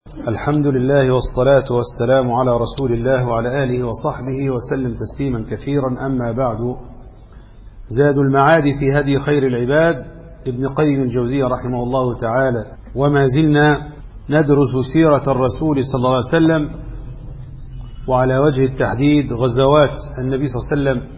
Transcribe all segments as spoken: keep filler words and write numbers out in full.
الحمد لله والصلاة والسلام على رسول الله وعلى آله وصحبه وسلم تسليما كثيرا. أما بعد، زاد المعاد في هدي خير العباد ابن قيم الجوزية رحمه الله تعالى، وما زلنا ندرس سيرة الرسول صلى الله عليه وسلم، وعلى وجه التحديد غزوات النبي صلى الله عليه وسلم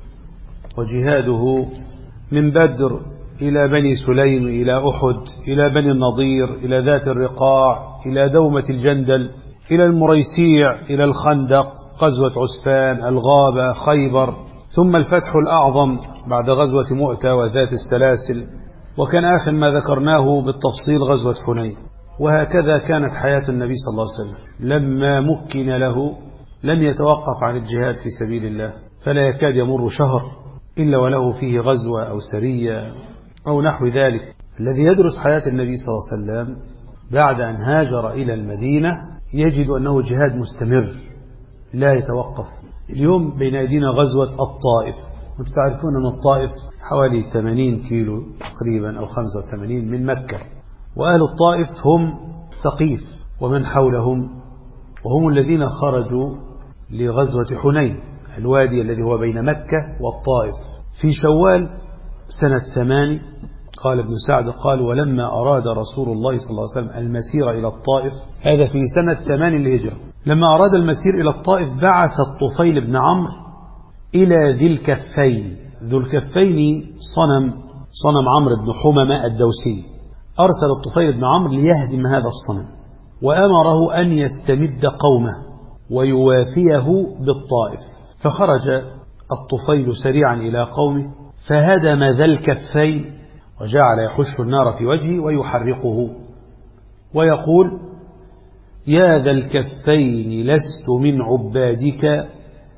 وجهاده من بدر إلى بني سليم إلى أحد إلى بني النضير إلى ذات الرقاع إلى دومة الجندل إلى المريسيع إلى الخندق، غزوة عسفان، الغابة، خيبر، ثم الفتح الأعظم بعد غزوة مؤتة وذات السلاسل، وكان آخر ما ذكرناه بالتفصيل غزوة حنين. وهكذا كانت حياة النبي صلى الله عليه وسلم، لما مكن له لم يتوقف عن الجهاد في سبيل الله، فلا يكاد يمر شهر إلا وله فيه غزوة أو سرية أو نحو ذلك. الذي يدرس حياة النبي صلى الله عليه وسلم بعد أن هاجر إلى المدينة يجد أنه جهاد مستمر لا يتوقف. اليوم بين أيدينا غزوة الطائف، وانتم تعرفون أن الطائف حوالي ثمانين كيلو تقريبا أو خمسة وثمانين من مكة، وأهل الطائف هم ثقيف ومن حولهم، وهم الذين خرجوا لغزوة حنين، الوادي الذي هو بين مكة والطائف، في شوال سنة ثمان. قال ابن سعد قال: ولما أراد رسول الله صلى الله عليه وسلم المسير إلى الطائف، هذا في سنة ثمان للهجرة، لما أراد المسير إلى الطائف بعث الطفيل بن عمرو إلى ذي الكفين. ذو الكفين صنم صنم عمرو بن حممة الدوسي. أرسل الطفيل بن عمرو ليهدم هذا الصنم، وأمره أن يستمد قومه ويوافيه بالطائف. فخرج الطفيل سريعا إلى قومه فهدم ذا الكفين، وجعل يحش النار في وجهه ويحرقه ويقول: يا ذا الكفين لست من عبادك،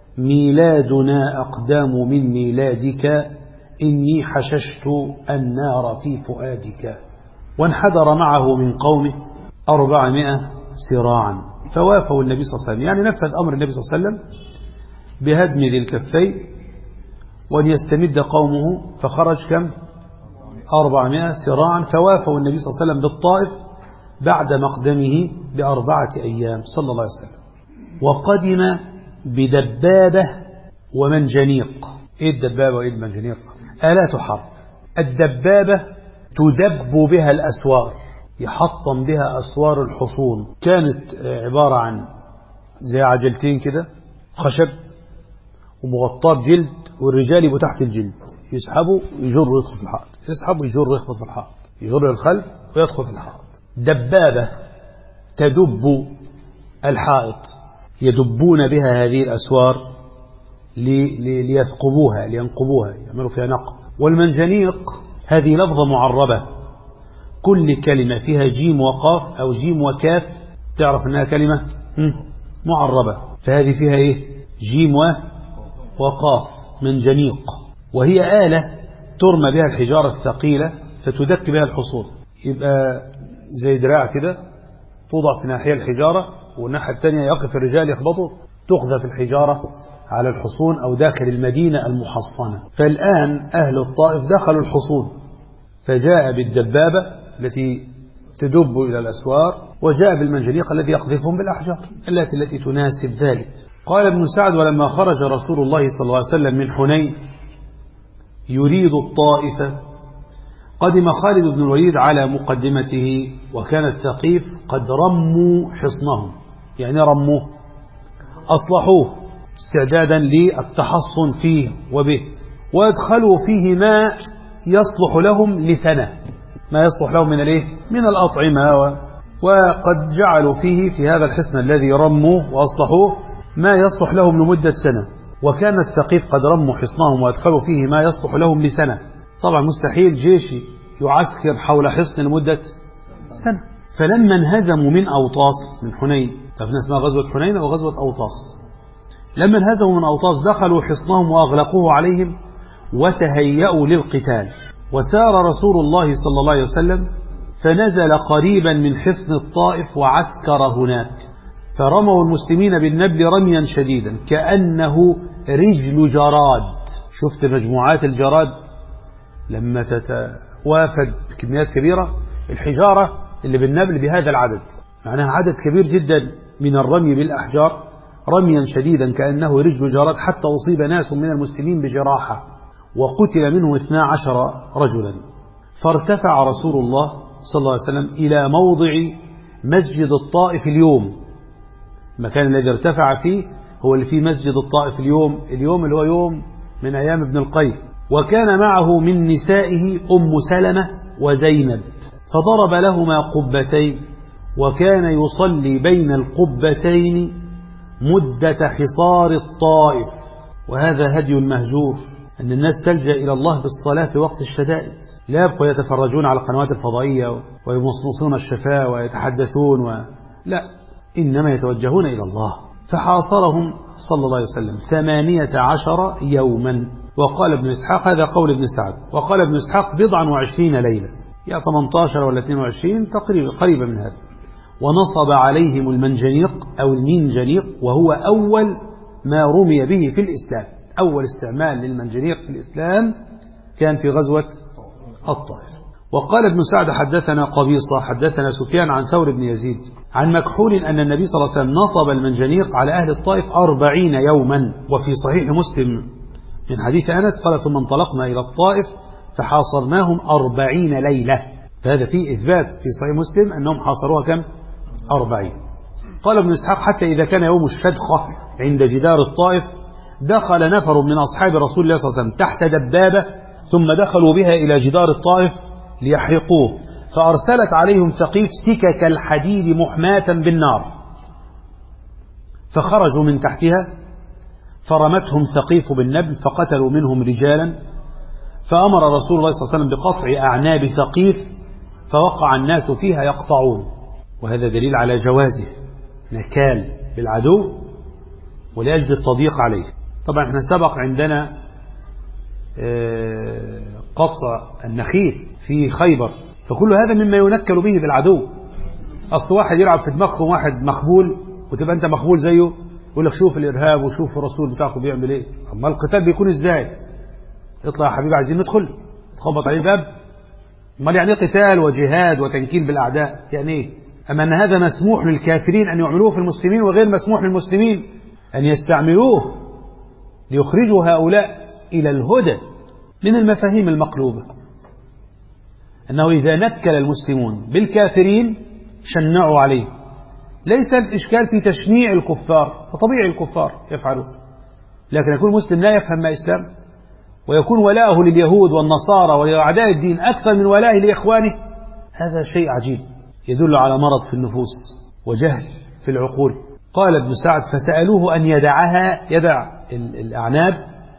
ميلادنا أقدام من ميلادك، إني حششت النار في فؤادك. وانحدر معه من قومه أربعمائة سراعا، فوافوا النبي صلى الله عليه وسلم، يعني نفذ أمر النبي صلى الله عليه وسلم بهدم ذي الكفين وأن يستمد قومه. فخرج كم؟ أربعمائة سراعا، فوافوا النبي صلى الله عليه وسلم بالطائف بعد مقدمه بأربعة أيام صلى الله عليه وسلم. وقدم بدبابة ومنجنيق. إيه الدبابة وإيه المنجنيق؟ آلات حرب. الدبابة تدب بها الأسوار، يحطم بها أسوار الحصون، كانت عبارة عن زي عجلتين كده خشب ومغطاة بجلد، والرجال يبقوا تحت الجلد، يسحبوا يجروا يدخل في الحائط، يسحبوا يجروا يخبط في الحائط، يجروا الخلف ويدخل في الحائط. دبابة تدب الحائط، يدبون بها هذه الأسوار ليثقبوها لينقبوها، يعملوا فيها نقب. والمنجنيق هذه لفظة معربة، كل كلمة فيها جيم وقاف أو جيم وكاف تعرف أنها كلمة معربة، فهذه فيها إيه؟ جيم وقاف، منجنيق. وهي آلة ترمى بها الحجارة الثقيلة فتدك بها الحصون، يبقى زي دراع كده توضع في ناحية الحجارة، والناحية الثانية يقف الرجال يخبطوا، تقذف الحجارة على الحصون أو داخل المدينة المحصنة. فالآن أهل الطائف دخلوا الحصون، فجاء بالدبابة التي تدب إلى الأسوار، وجاء بالمنجنيق الذي يقذفهم بالأحجار التي التي تناسب ذلك. قال ابن سعد: ولما خرج رسول الله صلى الله عليه وسلم من حنين يريد الطائفة، قدم خالد بن الوليد على مقدمته، وكان الثقيف قد رموا حصنهم، يعني رموه أصلحوه استعدادا للتحصن فيه وبه، وادخلوا فيه ما يصلح لهم لسنة، ما يصلح لهم من الايه؟ من الأطعمة، وقد جعلوا فيه في هذا الحصن الذي رموه وأصلحوه ما يصلح لهم لمدة سنة. وكان الثقيف قد رموا حصنهم وادخلوا فيه ما يصلح لهم لسنة. طبعا مستحيل جيش يعسكر حول حصن لمدة سنة. فلما انهزموا من أوطاس، من حنين، تعرفون اسمها غزوة حنين أو غزوة أوطاس، لما انهزموا من أوطاس دخلوا حصنهم وأغلقوه عليهم وتهيأوا للقتال. وسار رسول الله صلى الله عليه وسلم فنزل قريبا من حصن الطائف وعسكر هناك، فرموا المسلمين بالنبل رميا شديدا كأنه رجل جراد. شفت مجموعات الجراد لما تتوافد بكميات كبيرة، الحجارة اللي بالنبل بهذا العدد، معناها عدد كبير جدا من الرمي بالأحجار رميا شديدا كأنه رجل جراد، حتى أصيب ناس من المسلمين بجراحة وقتل منه اثنا عشر رجلا. فارتفع رسول الله صلى الله عليه وسلم إلى موضع مسجد الطائف اليوم. المكان الذي ارتفع فيه هو اللي فيه مسجد الطائف اليوم، اليوم اللي هو يوم من أيام ابن القيم. وكان معه من نسائه أم سلمة وزينب، فضرب لهما قبتين، وكان يصلي بين القبتين مدة حصار الطائف. وهذا هدي المهجور، أن الناس تلجأ إلى الله بالصلاة في وقت الشدائد، لا يبقوا يتفرجون على القنوات الفضائية ويمصمصون الشفاه ويتحدثون و... لا، إنما يتوجهون إلى الله. فحاصرهم صلى الله عليه وسلم ثمانية عشر يوما. وقال ابن إسحاق، هذا قول ابن سعد، وقال ابن إسحاق بضع وعشرين ليلة، يعني ثمانية عشر ولا اثنين وعشرين تقريبا، قريبا من هذا. ونصب عليهم المنجنيق أو المنجنيق، وهو أول ما رمي به في الإسلام. أول استعمال للمنجنيق في الإسلام كان في غزوة الطائف. وقال ابن سعد حدثنا قبيصة حدثنا سفيان عن ثور بن يزيد عن مكحول أن النبي صلى الله عليه وسلم نصب المنجنيق على أهل الطائف أربعين يوما. وفي صحيح مسلم من حديث أنس قال ثم انطلقنا إلى الطائف فحاصرناهم أربعين ليلة. فهذا فيه إثبات في صحيح مسلم أنهم حاصروها كم؟ أربعين. قال ابن إسحاق حتى إذا كان يوم الشدخة عند جدار الطائف دخل نفر من أصحاب رسول الله صلى الله عليه وسلم تحت دبابة، ثم دخلوا بها إلى جدار الطائف ليحرقوه، فأرسلت عليهم ثقيف سكك الحديد محماة بالنار، فخرجوا من تحتها فرمتهم ثقيف بالنبل فقتلوا منهم رجالا. فأمر رسول الله صلى الله عليه وسلم بقطع أعناب ثقيف، فوقع الناس فيها يقطعون. وهذا دليل على جوازه، نكال بالعدو ولأجل التضييق عليه. طبعا احنا سبق عندنا قطع النخيل في خيبر، فكل هذا مما ينكل به بالعدو. أصل واحد يلعب في دماغكم واحد مخبول وتبقى أنت مخبول زيه، يقول لك شوف الإرهاب وشوف الرسول بتاعكم بيعمل إيه. أما القتال بيكون إزاي؟ اطلع يا حبيبي عايزين ندخل، تخبط عليه باب. امال يعني قتال وجهاد وتنكيل بالأعداء يعني إيه؟ أما أن هذا مسموح للكافرين أن يعملوه في المسلمين، وغير مسموح للمسلمين أن يستعملوه ليخرجوا هؤلاء إلى الهدى. من المفاهيم المقلوبة أنه إذا نكل المسلمون بالكافرين شنعوا عليه. ليس الإشكال في تشنيع الكفار، فطبيعي الكفار يفعلون، لكن يكون المسلم لا يفهم ما إسلام ويكون ولاءه لليهود والنصارى وأعداء الدين أكثر من ولائه لإخوانه، هذا شيء عجيب يدل على مرض في النفوس وجهل في العقول. قال ابن سعد فسألوه أن يدعها، يدع الأعناب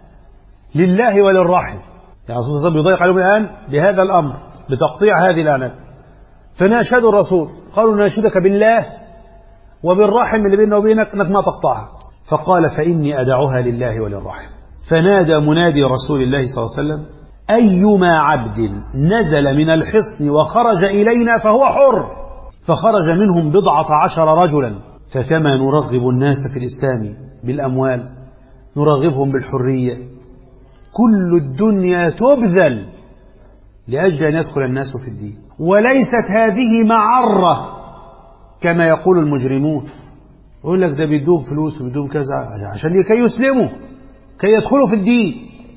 لله وللرحم، يعني الرسول صلى الله عليه وسلم يضيق عليهم الآن بهذا الأمر بتقطيع هذه الأعناب. فناشدوا الرسول قالوا ناشدك بالله وبالرحم اللي بيننا وبينك أنك ما تقطعها. فقال فإني أدعوها لله وللرحم. فنادى منادي رسول الله صلى الله عليه وسلم أيما عبد نزل من الحصن وخرج إلينا فهو حر. فخرج منهم بضعة عشر رجلا. فكما نرغب الناس في الإسلام بالأموال نرغبهم بالحرية. كل الدنيا تبذل لأجل أن يدخل الناس في الدين، وليست هذه معرة كما يقول المجرمون. يقول لك ده بيدوم فلوس وبيدوم كذا عشان كي يسلموا، كي يدخلوا في الدين،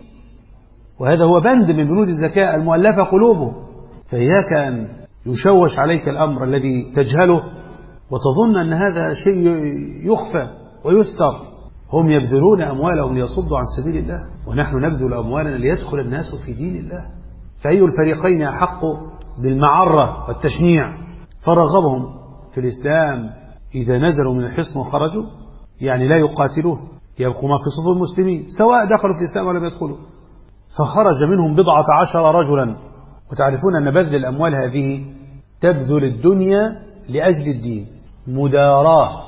وهذا هو بند من بنود الزكاة المؤلفة قلوبهم. فإياك أن يشوش عليك الأمر الذي تجهله وتظن أن هذا شيء يخفى ويستر. هم يبذلون أموالهم ليصدوا عن سبيل الله، ونحن نبذل أموالنا ليدخل الناس في دين الله. فأي الفريقين أحق بالمعرة والتشنيع؟ فرغبهم في الإسلام إذا نزلوا من الحصن وخرجوا، يعني لا يقاتلون، يبقوا ما في صفوف المسلمين سواء دخلوا في الإسلام ولا يدخلوا. فخرج منهم بضعة عشر رجلا. وتعرفون أن بذل الأموال هذه تبذل الدنيا لأجل الدين، مداراة،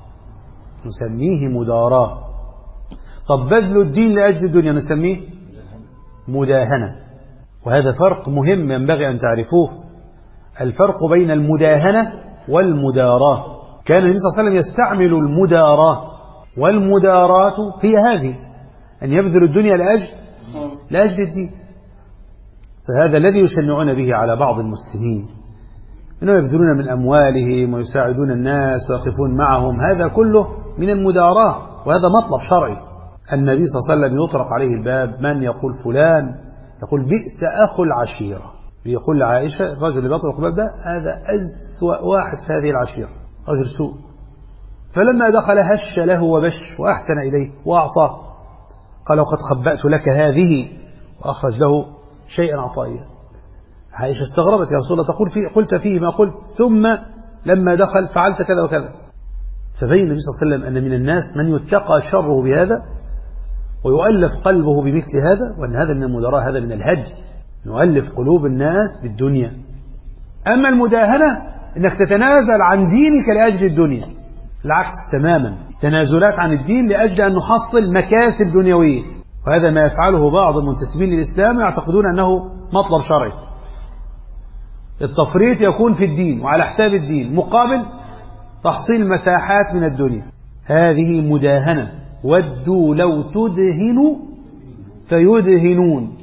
نسميه مداراة. طب بذل الدين لأجل الدنيا نسميه مداهنة. وهذا فرق مهم ينبغي أن تعرفوه، الفرق بين المداهنة والمداراة. كان النبي صلى الله عليه وسلم يستعمل المداراة، والمداراة هي هذه، أن يبذل الدنيا لأجل لأجل الدين. فهذا الذي يشنعون به على بعض المسلمين إنهم يبذلون من أموالهم ويساعدون الناس ويقفون معهم، هذا كله من المداراة، وهذا مطلب شرعي. النبي صلى الله عليه وسلم يطرق عليه الباب، من يقول فلان يقول بئس أخو العشيرة، بيقول لعائشة الرجل اللي بيطرق الباب ده هذا أسوأ واحد في هذه العشيرة، رجل سوء. فلما دخل هش له وبش وأحسن إليه وأعطاه، قال وقد خبأت لك هذه، وأخرج له شيئا عطائيا. عائشة استغربت، يا رسول الله تقول فيه قلت فيه ما قلت، ثم لما دخل فعلت كذا وكذا. فبين النبي صلى الله عليه وسلم أن من الناس من يتقى شره بهذا ويؤلف قلبه بمثل هذا، وأن هذا من المدراء، هذا من الهدي، نؤلف قلوب الناس بالدنيا. أما المداهنة أنك تتنازل عن دينك لأجل الدنيا، العكس تماما، تنازلات عن الدين لأجل أن نحصل مكاسب دنيوية، وهذا ما يفعله بعض المنتسبين للإسلام يعتقدون أنه مطلب شرعي. التفريط يكون في الدين وعلى حساب الدين مقابل تحصيل مساحات من الدنيا، هذه مداهنة. ودوا لو تدهن فيدهنون،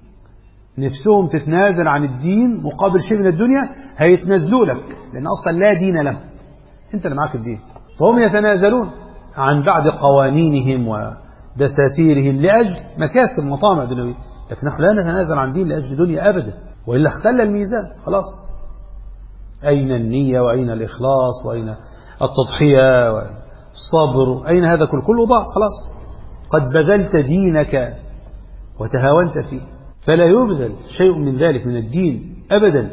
نفسهم تتنازل عن الدين مقابل شيء من الدنيا، هيتنازلوا لك، لأن أصلا لا دين لهم، أنت اللي معاك الدين. فهم يتنازلون عن بعض قوانينهم ودساتيرهم لأجل مكاسب مطامع دنيوية، لكن نحن لا نتنازل عن دين لأجل دنيا أبدا، وإلا اختل الميزان خلاص. أين النية وأين الإخلاص وأين التضحية والصبر؟ أين هذا كله؟ كله ضاع خلاص، قد بذلت دينك وتهاونت فيه. فلا يبذل شيء من ذلك من الدين أبدا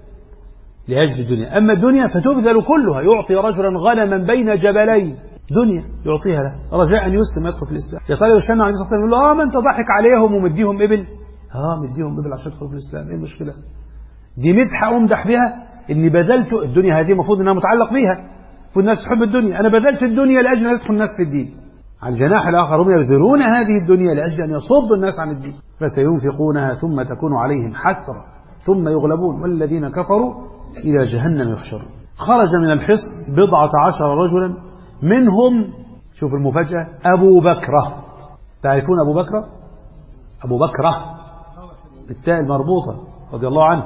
لأجل الدنيا. أما الدنيا فتبذل كلها. يعطي رجلا غنما بين جبلين، دنيا يعطيها له رجاء أن يسلم يدخل في الإسلام. يطلع يشنع عليه الصلاة والسلام يقول له آه ما أنت ضحك عليهم ومديهم إبل، آه مديهم إبل عشان يدخلوا في الإسلام، إيه المشكلة؟ دي مدحة أمدح بها إني بذلت الدنيا، هذه المفروض أنها متعلق بها، المفروض الناس تحب الدنيا، أنا بذلت الدنيا لأجل أن يدخل الناس في الدين. على الجناح الآخر هم يبذلون هذه الدنيا لأجل أن يصدوا الناس عن الدين، فسينفقونها ثم تكون عليهم حسرة ثم يغلبون والذين كفروا إلى جهنم يحشرون. خرج من الحصن بضعة عشر رجلا، منهم شوف المفاجأة أبو بكرة. تعرفون أبو بكرة؟ أبو بكرة بالتاء المربوطة رضي الله عنه.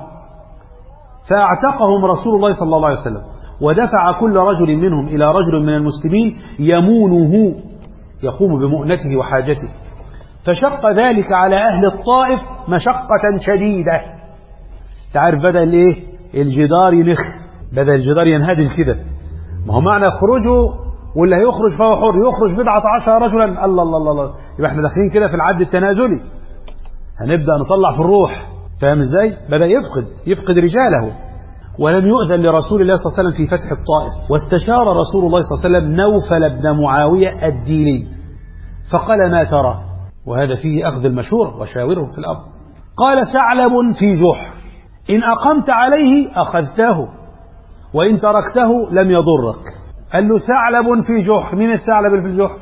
فاعتقهم رسول الله صلى الله عليه وسلم، ودفع كل رجل منهم إلى رجل من المسلمين يمونه يقوم بمؤنته وحاجته. فشق ذلك على أهل الطائف مشقة شديدة. تعرف بدأ الايه الجدار ينخ، بدأ الجدار ينهدم كده. ما هو معنى خروجه واللي هيخرج فهو حر، يخرج بضعة عشر رجلا، الله الله الله، يبقى احنا داخلين كده في العد التنازلي، هنبدأ نطلع في الروح، فاهم ازاي؟ بدأ يفقد يفقد رجاله. ولم يؤذن لرسول الله صلى الله عليه وسلم في فتح الطائف، واستشار رسول الله صلى الله عليه وسلم نوفل بن معاوية الديني فقال ما ترى؟ وهذا فيه أخذ المشورة وشاورهم في الأمر. قال ثعلب في جحر، إن أقمت عليه أخذته وإن تركته لم يضرك. قال له ثعلب في جحر، مين الثعلب في الجحر؟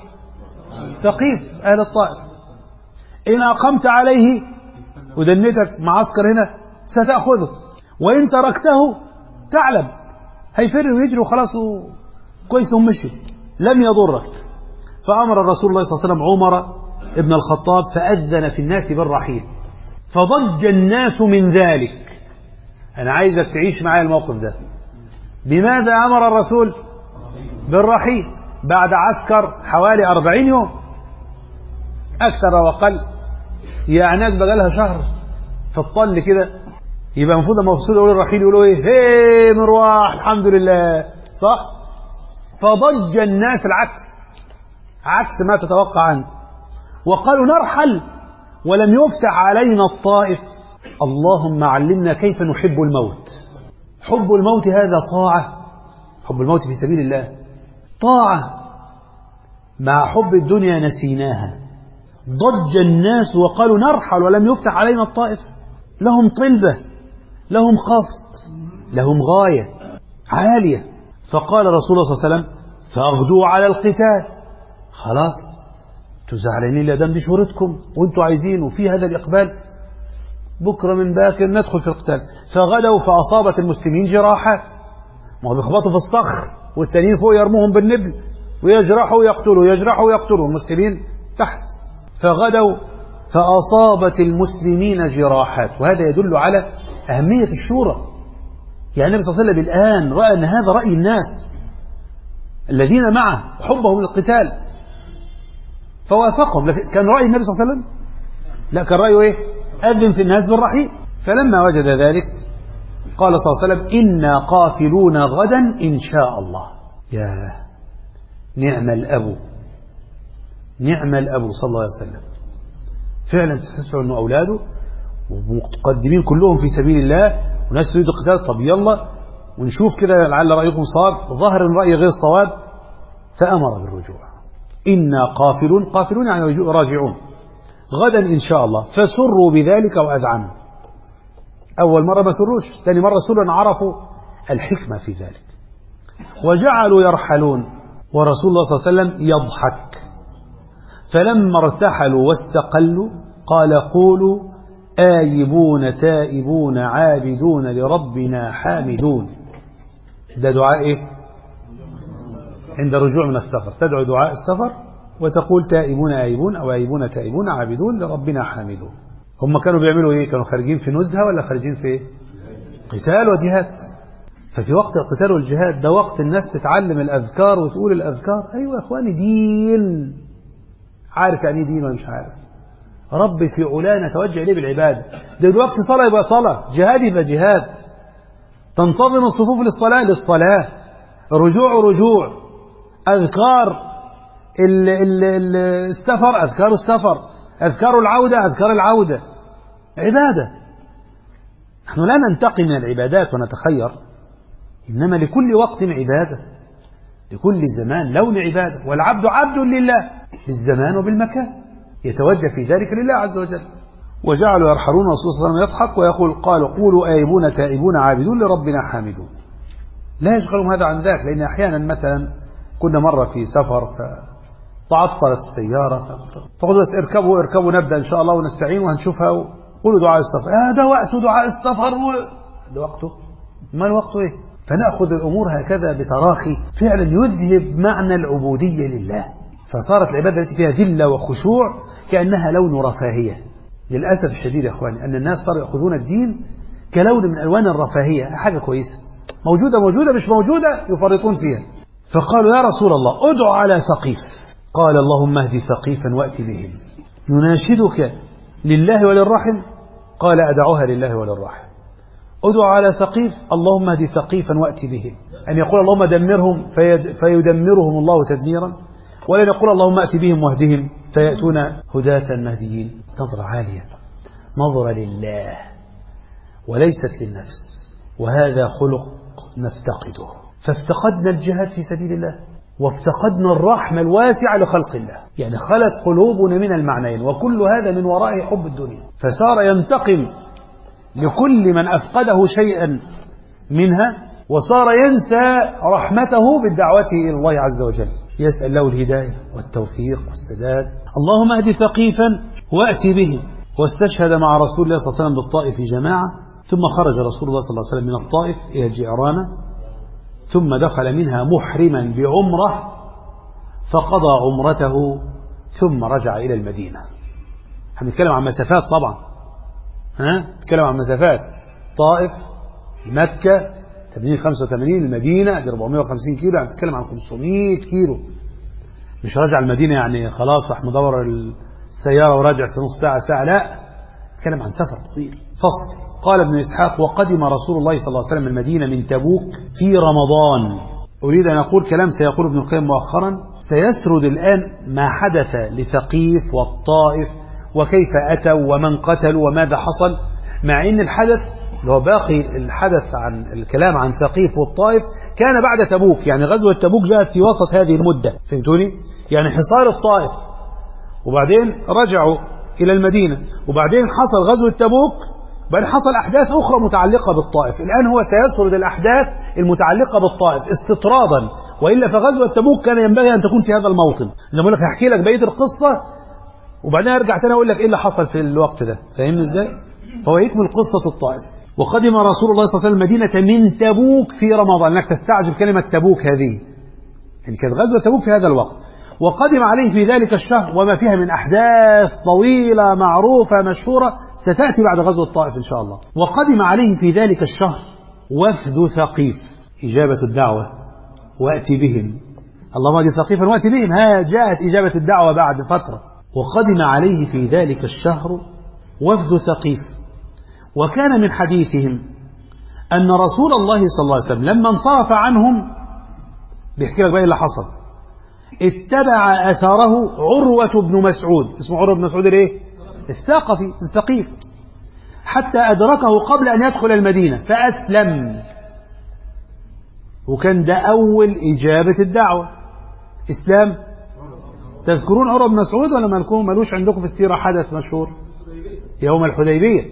ثقيف أهل الطائف. إن أقمت عليه ودنتك معسكر هنا ستأخذه، وإن تركته ثعلب هيفر ويجري وخلاص كويس ومشي لم يضرك. فأمر الرسول الله صلى الله عليه وسلم عمر ابن الخطاب فأذن في الناس بالرحيل، فضج الناس من ذلك. أنا عايزك تعيش معايا الموقف ده. بماذا أمر الرسول؟ بالرحيل بعد عسكر حوالي أربعين يوم أكثر وقل، يعني بقى لها شهر في الطل كده. يبقى المفروض لما الرسول يقول الرحيل يقولوا ايه؟ هي مروح الحمد لله، صح؟ فضج الناس العكس، عكس ما تتوقع عنه، وقالوا نرحل ولم يفتح علينا الطائف. اللهم علمنا كيف نحب الموت. حب الموت هذا طاعة، حب الموت في سبيل الله طاعة، مع حب الدنيا نسيناها. ضج الناس وقالوا نرحل ولم يفتح علينا الطائف. لهم طلبة، لهم قصد، لهم غاية عالية. فقال رسول الله صلى الله عليه وسلم فاغدوا على القتال. خلاص تزعلين لأدام دي شهرتكم وانتوا عايزين وفي هذا الإقبال، بكرة من باكر ندخل في القتال. فغدوا فأصابت المسلمين جراحات، ما هو بيخبطوا في الصخر والتانيين فوق يرموهم بالنبل ويجرحوا ويقتلوا يجرحوا ويقتلوا المسلمين تحت. فغدوا فأصابت المسلمين جراحات، وهذا يدل على أهمية الشورى. يعني النبي صلى الله عليه وسلم الآن رأى أن هذا رأي الناس الذين معه وحبهم للقتال فوافقهم. لكن كان رأي النبي صلى الله عليه وسلم لا، كان رأيه إيه؟ أذن في الناس بالرحيل. فلما وجد ذلك قال صلى الله عليه وسلم إنا قافلون غدا إن شاء الله. يا نعم الأب، نعم الأب صلى الله عليه وسلم، فعلا تحسوا أنه أولاده ومقدمين كلهم في سبيل الله وناس تريد القتال. طب يلا ونشوف كده لعل رأيكم صار، ظهر الرأي غير صواب فأمر بالرجوع. إنا قافلون، قافلون يعني راجعون غدا إن شاء الله. فسروا بذلك وأذعنوا. أول مرة ما سروش، ثاني مرة سروا أن عرفوا الحكمة في ذلك وجعلوا يرحلون ورسول الله صلى الله عليه وسلم يضحك. فلما ارتحلوا واستقلوا قال قولوا آيبون تائبون عابدون لربنا حامدون. ده دعاء إيه؟ عند الرجوع من السفر تدعو دعاء السفر وتقول تائبون آيبون أو آيبون تائبون عابدون لربنا حامدون. هم كانوا بيعملوا إيه؟ كانوا خارجين في نزهة ولا خارجين في قتال وجهاد؟ ففي وقت القتال والجهاد ده وقت الناس تتعلم الأذكار وتقول الأذكار. أيوة يا إخواني، دين. عارف يعني دين ولا مش عارف؟ ربي في علا نتوجه إليه بالعبادة. دلوقتي صلاة يبقى صلاة، جهاد يبقى جهاد، تنتظم الصفوف للصلاة للصلاة، رجوع رجوع، أذكار ال ال ال السفر أذكار السفر، أذكار العودة أذكار العودة، عبادة. نحن لا ننتقي من العبادات ونتخير، إنما لكل وقت عبادة، لكل زمان لون عبادة، والعبد عبد لله بالزمان وبالمكان، يتوجه في ذلك لله عز وجل. وجعلوا يرحلون رسول الله صلى الله عليه وسلم يضحك ويقول قالوا قولوا آيبون تائبون عابدون لربنا حامدون. لا يشغلهم هذا عن ذاك، لأن أحيانا مثلا كنا مرة في سفر فتعطلت السيارة فقلوا بس اركبوا اركبوا نبدأ إن شاء الله ونستعين وهنشوفها وقولوا دعاء السفر. آه ده وقته دعاء السفر و... ده وقته؟ ما الوقت إيه؟ فنأخذ الأمور هكذا بتراخي فعلا يذهب معنى العبودية لله. فصارت العبادة التي فيها ذلة وخشوع كأنها لون رفاهية. للأسف الشديد يا أخواني أن الناس صاروا يأخذون الدين كلون من ألوان الرفاهية، حاجة كويسة موجودة موجودة مش موجودة يفرطون فيها. فقالوا يا رسول الله ادعو على ثقيف. قال اللهم اهدي ثقيفا وأت بهم. يناشدك لله وللرحم؟ قال أدعوها لله وللرحم. ادعو على ثقيف اللهم اهدي ثقيفا وأت بهم، أن يقول اللهم دمرهم فيد فيدمرهم الله تدميرا، ولا يقول اللهم أت بهم واهدهم فيأتون هداة مهديين. نظرة عالية، نظرة لله وليست للنفس، وهذا خلق نفتقده. فافتقدنا الجهاد في سبيل الله وافتقدنا الرحمة الواسعة لخلق الله، يعني خلت قلوبنا من المعنيين، وكل هذا من وراء حب الدنيا. فصار ينتقم لكل من أفقده شيئا منها، وصار ينسى رحمته بالدعوة إلى الله عز وجل، يسأل له الهداية والتوفيق والسداد. اللهم اهد ثقيفا وأتي به. واستشهد مع رسول الله صلى الله عليه وسلم بالطائف في جماعة، ثم خرج رسول الله صلى الله عليه وسلم من الطائف إلى الجعرانة، ثم دخل منها محرما بعمرة فقضى عمرته ثم رجع إلى المدينة. هنتكلم عن مسافات طبعا، ها نتكلم عن مسافات. طائف مكة ثمانين خمسة وثمانين، المدينة دي أربعمائة وخمسين كيلو، يعني نتكلم عن خمسمائة كيلو. مش راجع المدينة يعني خلاص راح مدور السيارة وراجع في نص ساعة ساعة، لا، نتكلم عن سفر طويل. فصل. قال ابن إسحاق وقدم رسول الله صلى الله عليه وسلم المدينة من تبوك في رمضان. أريد أن أقول كلام سيقول ابن القيم مؤخرا، سيسرد الآن ما حدث لثقيف والطائف وكيف أتوا ومن قتلوا وماذا حصل، مع أن الحدث اللي هو باقي الحدث عن الكلام عن ثقيف والطائف كان بعد تبوك. يعني غزوة تبوك جاءت في وسط هذه المدة، فهمتوني؟ يعني حصار الطائف وبعدين رجعوا إلى المدينة، وبعدين حصل غزوة تبوك، وبعدين حصل أحداث أخرى متعلقة بالطائف. الآن هو سيسرد الأحداث المتعلقة بالطائف استطرادا، وإلا فغزوة تبوك كان ينبغي أن تكون في هذا الموطن. زي ما أقول لك هحكي لك بقية القصة وبعدين أرجع تاني أقول لك إيه اللي حصل في الوقت ده، فاهمني إزاي؟ فهو يكمل قصة الطائف. وقدم رسول الله صلى الله عليه وسلم المدينة من تبوك في رمضان. انك تستعجب كلمة تبوك هذه، يعني كانت غزوة تبوك في هذا الوقت. وقدم عليه في ذلك الشهر وما فيها من أحداث طويلة معروفة مشهورة ستأتي بعد غزوة الطائف إن شاء الله. وقدم عليه في ذلك الشهر وفد ثقيف، إجابة الدعوة وأتي بهم، اللهم اهد ثقيفا وأتي بهم، ها جاءت إجابة الدعوة بعد فترة. وقدم عليه في ذلك الشهر وفد ثقيف، وكان من حديثهم أن رسول الله صلى الله عليه وسلم لما انصرف عنهم، بيحكي لك بقى اللي حصل، اتبع أثره عروة بن مسعود، اسمه عروة بن مسعود الايه؟ الثقفي الثقيف، حتى أدركه قبل أن يدخل المدينة فأسلم. وكان ده أول إجابة الدعوة، إسلام. تذكرون عروة بن مسعود ولا مالكم ملوش عندكم في السيرة حدث مشهور؟ يوم الحديبية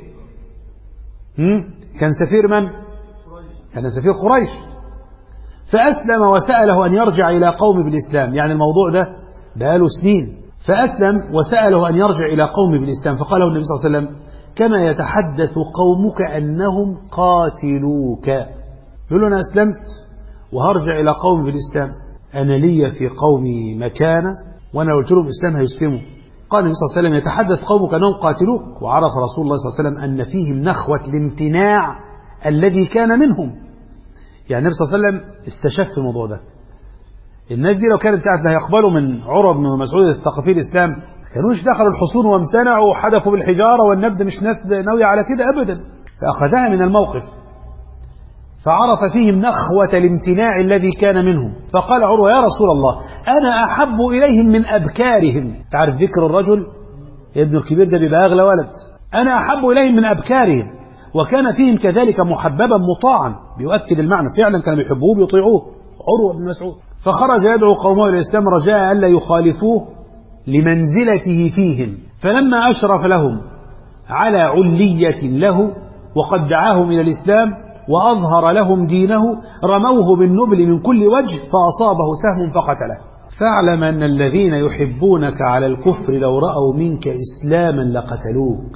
كان سفير من؟ كان سفير قريش، فأسلم وسأله أن يرجع إلى قوم بالإسلام، يعني الموضوع ده بقاله سنين. فأسلم وسأله أن يرجع إلى قوم بالإسلام، فقال له النبي صلى الله عليه وسلم: كما يتحدث قومك أنهم قاتلوك. يقول له أنا أسلمت وهرجع إلى قوم بالإسلام، أنا لي في قومي مكانة، وأنا قلت لهم الإسلام هيسلموا. قال النبي صلى الله عليه وسلم: يتحدث قومك أنهم قاتلوك. وعرف رسول الله صلى الله عليه وسلم أن فيهم نخوة الامتناع الذي كان منهم. يعني النبي صلى الله عليه وسلم استشف الموضوع ده. الناس دي لو كانت تعرف لا يقبلوا من عروة بن مسعود الثقفي الإسلام، كانوش دخلوا الحصون وامتنعوا وحدفوا بالحجارة والنبذ، مش ناس ناوية على كده أبدا. فأخذها من الموقف، فعرف فيهم نخوة الامتناع الذي كان منهم. فقال عروة: يا رسول الله، أنا أحب إليهم من أبكارهم. تعرف ذكر الرجل ابن الكبير ده بيبقى أغلى ولد. أنا أحب إليهم من أبكارهم. وكان فيهم كذلك محببا مطاعا، بيؤكد المعنى، فعلا كانوا بيحبوه بيطيعوه عروة بن مسعود. فخرج يدعو قومه إلى الإسلام رجاء ألا يخالفوه لمنزلته فيهم. فلما أشرف لهم على علية له وقد دعاهم إلى الإسلام وأظهر لهم دينه، رموه بالنبل من كل وجه فأصابه سهم فقتله. فاعلم أن الذين يحبونك على الكفر لو رأوا منك إسلاما لقتلوك.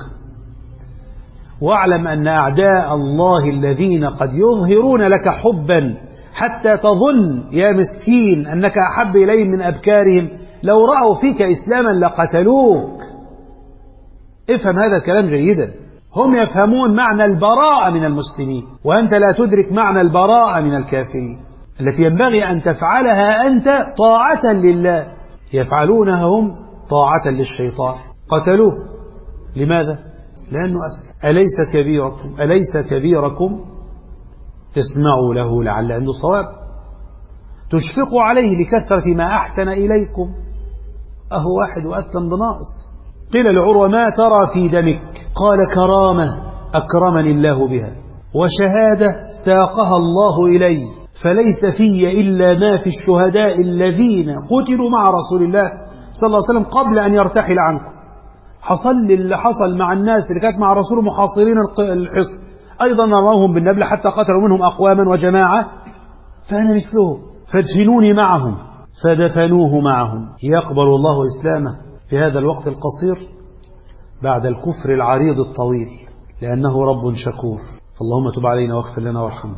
واعلم أن أعداء الله الذين قد يظهرون لك حبا حتى تظن يا مسكين أنك أحب إليهم من أبكارهم، لو رأوا فيك إسلاما لقتلوك. افهم هذا الكلام جيدا. هم يفهمون معنى البراءة من المسلمين، وأنت لا تدرك معنى البراءة من الكافرين التي ينبغي أن تفعلها أنت طاعة لله، يفعلونها هم طاعة للشيطان. قتلوه لماذا؟ لأنه أسلم. أليس كبيركم أليس كبيركم تسمعوا له لعل عنده صواب، تشفقوا عليه لكثرة ما أحسن إليكم، أهو واحد وأسلم بناقص. قيل لعروة: ما ترى في دمك؟ قال: كرامة أكرمني الله بها، وشهادة ساقها الله إلي، فليس في إلا ما في الشهداء الذين قتلوا مع رسول الله صلى الله عليه وسلم قبل أن يرتحل عنكم. حصل اللي حصل مع الناس اللي كانت مع رسول محاصرين الحصن، أيضا رموهم بالنبل حتى قتلوا منهم أقواما وجماعة، فأنا مثلهم، فادفنوني معهم، فدفنوه معهم. يقبل الله إسلامه في هذا الوقت القصير بعد الكفر العريض الطويل، لأنه رب شكور. فاللهم تب علينا واغفر لنا وارحمنا،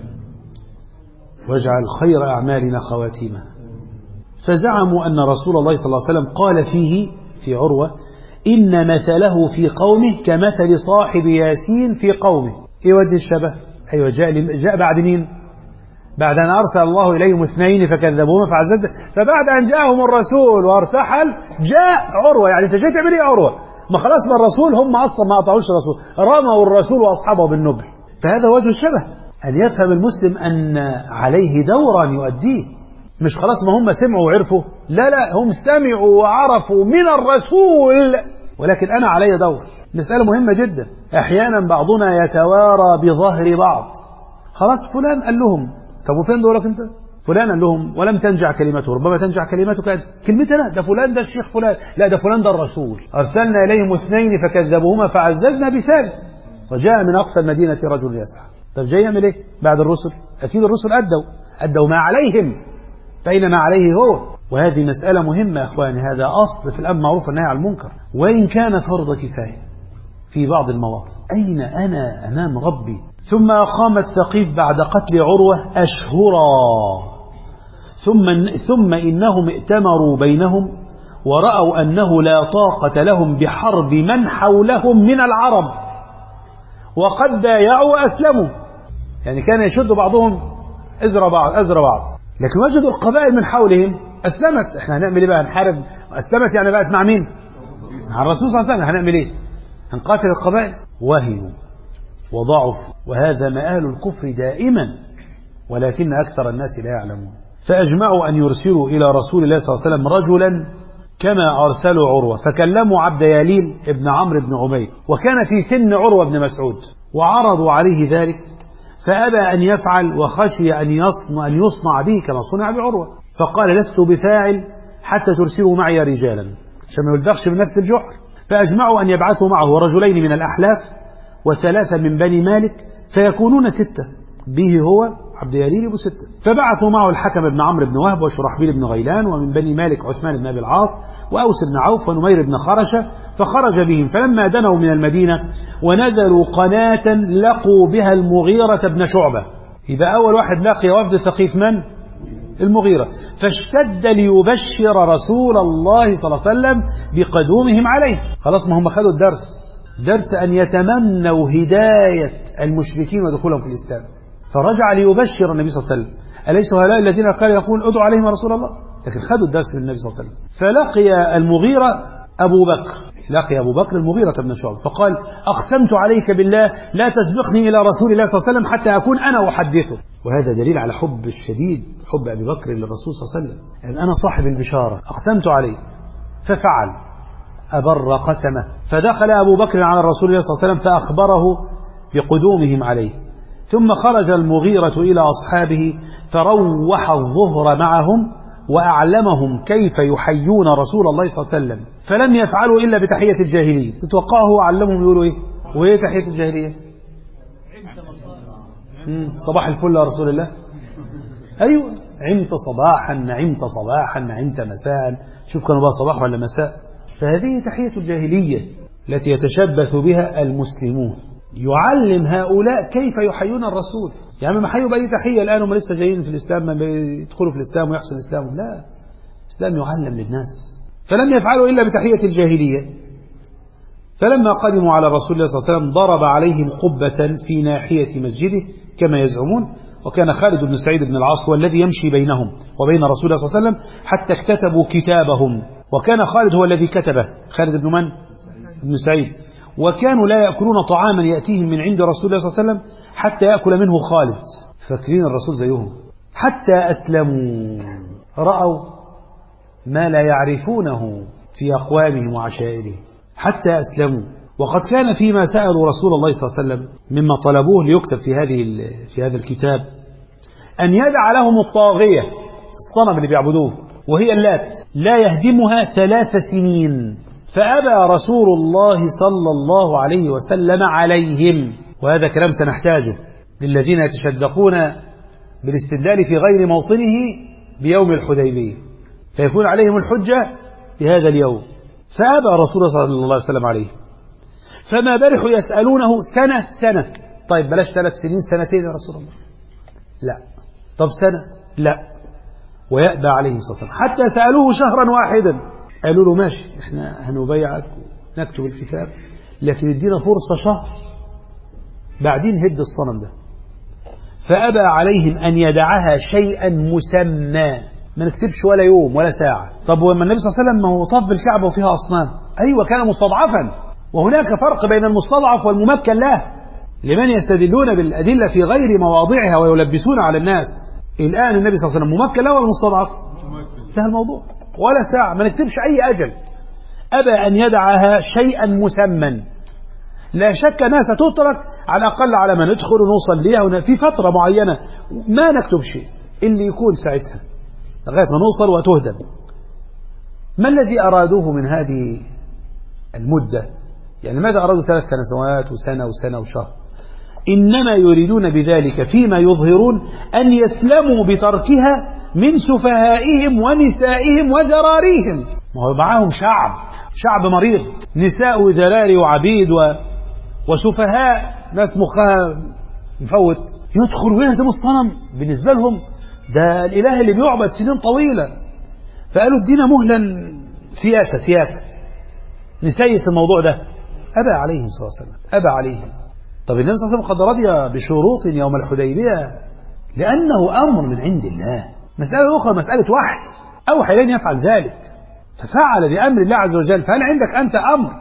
واجعل خير أعمالنا خواتيمها. فزعموا أن رسول الله صلى الله عليه وسلم قال فيه في عروة: إن مثله في قومه كمثل صاحب ياسين في قومه. إيه وجه الشبه؟ أيوة، جاء, جاء بعد مين؟ بعد أن أرسل الله إليهم اثنين فكذبوهما فعزز. فبعد أن جاءهم الرسول وارتحل جاء عروة. يعني أنت جاي تعمل إيه عروة؟ ما خلاص ما الرسول، هم أصلا ما قطعوش الرسول، رموا الرسول وأصحابه بالنبل. فهذا وجه الشبه، أن يفهم المسلم أن عليه دورا يؤديه، مش خلاص ما هم سمعوا وعرفوا، لا لا، هم سمعوا وعرفوا من الرسول، ولكن أنا علي دور. مسألة مهمة جدا. أحيانا بعضنا يتوارى بظهر بعض. خلاص فلان قال لهم، طب وفين دورك أنت؟ فلان قال لهم ولم تنجع كلمته، ربما تنجع كلمتك. كلمتنا ده فلان، ده الشيخ فلان، لا ده فلان، ده الرسول. أرسلنا إليهم اثنين فكذبوهما فعززنا بثالث، وجاء من أقصى المدينة رجل يسعى. طب جاي يعمل إيه بعد الرسل؟ أكيد الرسل أدوا أدوا ما عليهم، فأين ما عليه هو؟ وهذه مسألة مهمة يا أخواني. هذا أصل في الأمر معروف والنهي عن المنكر، وإن كان فرض كفاية في بعض المواطن. أين أنا أمام ربي؟ ثم أقام الثقيف بعد قتل عروة أشهرا، ثم, ثم إنهم ائتمروا بينهم ورأوا أنه لا طاقة لهم بحرب من حولهم من العرب، وقد بايعوا وأسلموا. يعني كان يشد بعضهم أزر بعض أزر بعض، لكن وجدوا القبائل من حولهم أسلمت. إحنا هنعمل إيه بقى؟ نحارب؟ أسلمت يعني بقت مع مين؟ مع الرسول صلى الله عليه وسلم. هنعمل إيه؟ هنقاتل القبائل؟ وهنوا وضعفوا، وهذا مآل الكفر دائما، ولكن أكثر الناس لا يعلمون. فأجمعوا أن يرسلوا إلى رسول الله صلى الله عليه وسلم رجلا كما أرسلوا عروة، فكلموا عبد ياليل ابن عمرو بن عبيد، وكان في سن عروة بن مسعود، وعرضوا عليه ذلك فأبى أن يفعل، وخشي أن يصنع, أن يصنع به كما صنع بعروة، فقال لست بفاعل حتى ترسلوا معي رجالا عشان ما يلدغش من نفس الجحر. فأجمعوا أن يبعثوا معه رجلين من الأحلاف وثلاثة من بني مالك، فيكونون ستة، به هو عبد ياليل ابو ستة. فبعثوا معه الحكم بن عمرو بن وهب وشرحبيل بن غيلان، ومن بني مالك عثمان بن أبي العاص وأوس بن عوف ونمير بن خرشة، فخرج بهم. فلما دنوا من المدينة ونزلوا قناة لقوا بها المغيرة بن شعبة. إذا أول واحد لقي وفد ثقيف من؟ المغيرة. فاشتد ليبشر رسول الله صلى الله عليه وسلم بقدومهم عليه. خلاص ما هم خدوا الدرس، درس أن يتمنوا هداية المشركين ودخولهم في الإسلام. فرجع ليبشر النبي صلى الله عليه وسلم، أليس هؤلاء الذين قال يقول ادعوا عليهم رسول الله؟ لكن خدوا الدرس من النبي صلى الله عليه وسلم. فلقي المغيرة أبو بكر، لقي أبو بكر المغيرة بن شعبة، فقال أقسمت عليك بالله لا تسبقني إلى رسول الله صلى الله عليه وسلم حتى أكون أنا أحدثه. وهذا دليل على حب الشديد، حب أبي بكر للرسول صلى الله عليه وسلم، يعني أنا صاحب البشارة أقسمت عليه. ففعل، أبر قسمه. فدخل أبو بكر على الرسول صلى الله عليه وسلم فأخبره بقدومهم عليه، ثم خرج المغيرة إلى أصحابه فروح الظهر معهم وأعلمهم كيف يحيون رسول الله صلى الله عليه وسلم، فلم يفعلوا إلا بتحية الجاهلية. تتوقعه علمهم يقولوا إيه؟ وإيه تحية الجاهلية؟ صباح الفل يا رسول الله. أيوة، عمت صباحا نعمت صباحا نعمت مساء. شوف كانوا بقى صباح ولا مساء. فهذه تحية الجاهلية التي يتشبث بها المسلمون، يعلم هؤلاء كيف يحيون الرسول. يعني ما حيوا بأي تحية الآن هم لسه جايين في الإسلام، ما بيدخلوا في الإسلام ويحصل الإسلام، لا، الإسلام يعلم للناس. فلم يفعلوا إلا بتحية الجاهلية. فلما قدموا على رسول الله صلى الله عليه وسلم ضرب عليهم قبة في ناحية مسجده كما يزعمون، وكان خالد بن سعيد بن العاص هو الذي يمشي بينهم وبين رسول الله صلى الله عليه وسلم حتى اكتتبوا كتابهم، وكان خالد هو الذي كتبه، خالد بن من؟ بن سعيد. وكانوا لا يأكلون طعاما يأتيهم من عند رسول الله صلى الله عليه وسلم حتى يأكل منه خالد. فاكرين الرسول زيهم. حتى أسلموا، رأوا ما لا يعرفونه في أقوامهم وعشائرهم، حتى أسلموا. وقد كان فيما سألوا رسول الله صلى الله عليه وسلم مما طلبوه ليكتب في هذه في هذا الكتاب أن يدع لهم الطاغية، الصنم اللي بيعبدوه، وهي اللات، لا يهدمها ثلاث سنين. فأبى رسول الله صلى الله عليه وسلم عليهم. وهذا كلام سنحتاجه للذين يتشدقون بالاستدلال في غير موطنه بيوم الحديبية، فيكون عليهم الحجة بهذا اليوم. فأبى رسول الله صلى الله عليه وسلم عليه. فما برحوا يسألونه سنة سنة. طيب بلاش ثلاث سنين، سنتين يا رسول الله. لا. طب سنة؟ لا. ويأبى عليه الصلاة والسلام حتى سألوه شهرا واحدا. قالوا له ماشي، احنا هنبيعك ونكتب الكتاب، لكن ادينا فرصة شهر بعدين هد الصنم ده. فأبى عليهم أن يدعها شيئا مسمى، ما نكتبش ولا يوم ولا ساعة. طب وما النبي صلى الله عليه وسلم ما هو طاف بالكعبة وفيها أصنام؟ أيوة كان مستضعفا، وهناك فرق بين المستضعف والممكن له، لمن يستدلون بالأدلة في غير مواضعها ويلبسون على الناس. الآن النبي صلى الله عليه وسلم ممكن له ولا مستضعف؟ انتهى الموضوع. ولا ساعة، ما نكتبش أي أجل. أبى أن يدعها شيئا مسمى. لا شك أنها ستترك على الأقل على ما ندخل ونوصل ليها في فترة معينة، ما نكتب شيء اللي يكون ساعتها لغاية ما نوصل وتهدم. ما الذي أرادوه من هذه المدة؟ يعني ماذا أرادوا ثلاث سنوات وسنة وسنة وشهر؟ إنما يريدون بذلك فيما يظهرون أن يسلموا بتركها من سفهائهم ونسائهم وذراريهم. ما هو معاهم شعب شعب مريض، نساء وذراري وعبيد و... وسفهاء، ناس مخها مفوت، يدخل ويهدم الصنم. بالنسبة لهم ده الإله اللي بيعبد سنين طويلة. فقالوا ادينا مهلا، سياسة سياسة نسيس الموضوع ده. أبى عليهم صلى الله عليه وسلم، أبى عليهم. طب النبي صلى الله عليه وسلم قد رضي بشروط يوم الحديبية لأنه أمر من عند الله. مسألة أخرى مسألة وحي، أوحى لن يفعل ذلك ففعل بأمر الله عز وجل. فهل عندك أنت أمر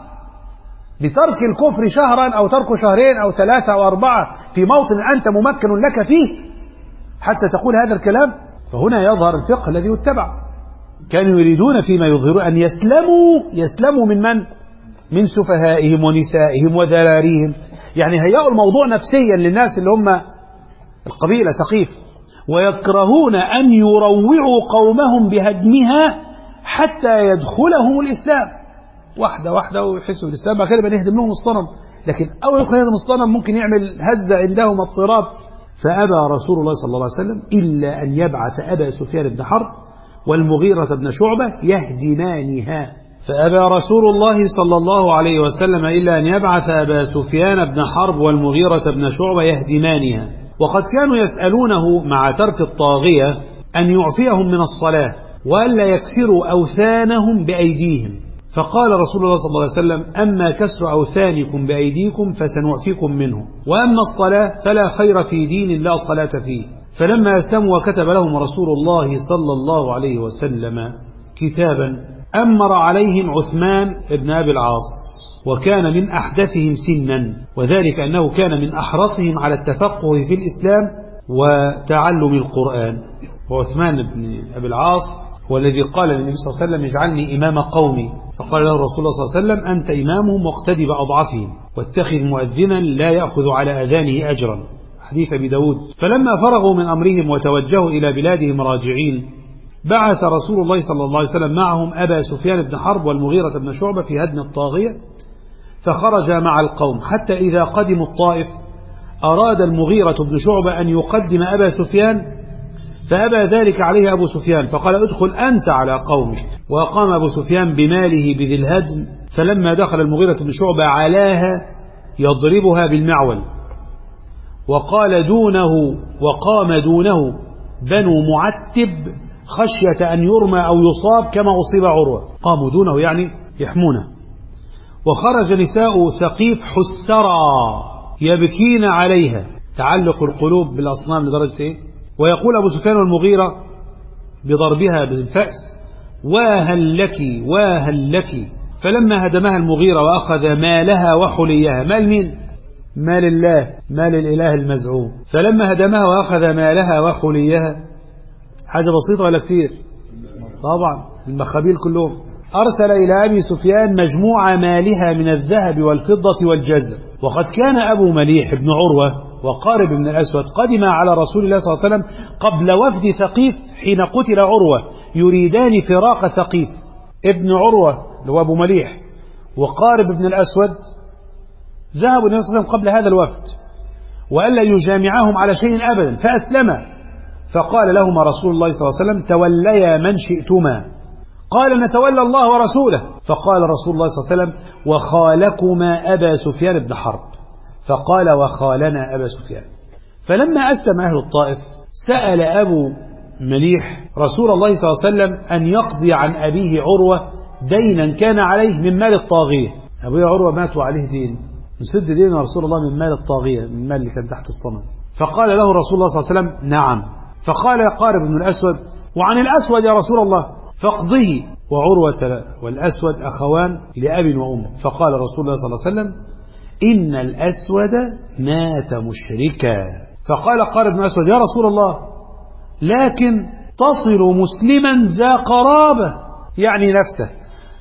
بترك الكفر شهرا أو ترك شهرين أو ثلاثة أو أربعة في موطن أنت ممكن لك فيه حتى تقول هذا الكلام؟ فهنا يظهر الفقه الذي يتبع. كانوا يريدون فيما يظهرون أن يسلموا يسلموا من من؟ من سفهائهم ونسائهم وذراريهم، يعني هيئوا الموضوع نفسيا للناس اللي هم القبيلة ثقيف، ويكرهون أن يروعوا قومهم بهدمها حتى يدخلهم الإسلام واحدة واحدة ويحسوا بالإسلام، بعد كده بنهدم لهم الصنم. لكن أول يدخل يهدم الصنم ممكن يعمل هزة عندهم اضطراب. فأبى رسول الله صلى الله عليه وسلم إلا أن يبعث أبا سفيان بن حرب والمغيرة بن شعبة يهدمانها. فأبى رسول الله صلى الله عليه وسلم إلا أن يبعث أبا سفيان بن حرب والمغيرة بن شعبة يهدمانها. وقد كانوا يسألونه مع ترك الطاغية أن يعفيهم من الصلاة وألا يكسروا أوثانهم بأيديهم، فقال رسول الله صلى الله عليه وسلم: أما كسر أوثانكم بأيديكم فسنعفيكم منه، وأما الصلاة فلا خير في دين لا صلاة فيه. فلما أسلموا وكتب لهم رسول الله صلى الله عليه وسلم كتابا أمر عليهم عثمان بن أبي العاص، وكان من أحدثهم سنا، وذلك أنه كان من أحرصهم على التفقه في الإسلام وتعلم القرآن. وعثمان بن أبي العاص هو الذي قال للنبي صلى الله عليه وسلم: اجعلني إمام قومي، فقال له رسول الله صلى الله عليه وسلم: أنت إمامهم واقتدي بأضعفهم، واتخذ مؤذنا لا يأخذ على أذانه أجرا، حديث أبي داود. فلما فرغوا من أمرهم وتوجهوا إلى بلادهم راجعين، بعث رسول الله صلى الله عليه وسلم معهم أبا سفيان بن حرب والمغيرة بن شعبة في هدم الطاغية، فخرج مع القوم حتى إذا قدموا الطائف أراد المغيرة بن شعبة أن يقدم أبا سفيان، فأبى ذلك عليه أبو سفيان، فقال: ادخل أنت على قومك. وقام أبو سفيان بماله بذي الهدم، فلما دخل المغيرة بن شعبة علاها يضربها بالمعول، وقال دونه وقام دونه بنو معتب خشية أن يرمى أو يصاب كما أصيب عروة، قاموا دونه يعني يحمونه. وخرج نساء ثقيف حسرا يبكين عليها، تعلق القلوب بالأصنام لدرجة إيه؟ ويقول أبو سفيان والمغيرة بضربها بالفأس: واهل لك واهل لك. فلما هدمها المغيرة وأخذ مالها وحليها، مال مين؟ مال الله، مال الإله المزعوم. فلما هدمها وأخذ مالها وحليها، حاجة بسيطة ولا كتير؟ طبعا المخابيل كلهم. أرسل إلى أبي سفيان مجموعة مالها من الذهب والفضة والجزر. وقد كان أبو مليح بن عروة وقارب بن الأسود قدم على رسول الله صلى الله عليه وسلم قبل وفد ثقيف حين قتل عروة، يريدان فراق ثقيف. ابن عروة اللي هو أبو مليح وقارب بن الأسود ذهبوا النبي صلى الله عليه وسلم قبل هذا الوفد وألا يجامعهم على شيء أبدا، فأسلما. فقال لهما رسول الله صلى الله عليه وسلم: توليا من شئتما. قال: نتولى الله ورسوله. فقال رسول الله صلى الله عليه وسلم: وخالكما أبا سفيان بن حرب. فقال: وخالنا أبا سفيان. فلما أسلم أهل الطائف سأل أبو مليح رسول الله صلى الله عليه وسلم أن يقضي عن أبيه عروة دينا كان عليه من مال الطاغية. أبوه عروة مات وعليه دين، نسد دين رسول الله من مال الطاغية، من مال اللي كان تحت الصنم. فقال له رسول الله صلى الله عليه وسلم: نعم. فقال يا قارب بن الأسود: وعن الأسود يا رسول الله؟ فاقضه. وعروة والأسود أخوان لأب وأم. فقال رسول الله صلى الله عليه وسلم: إن الأسود مات مشركا. فقال قارب بن الأسود: يا رسول الله، لكن تصل مسلما ذا قرابة، يعني نفسه.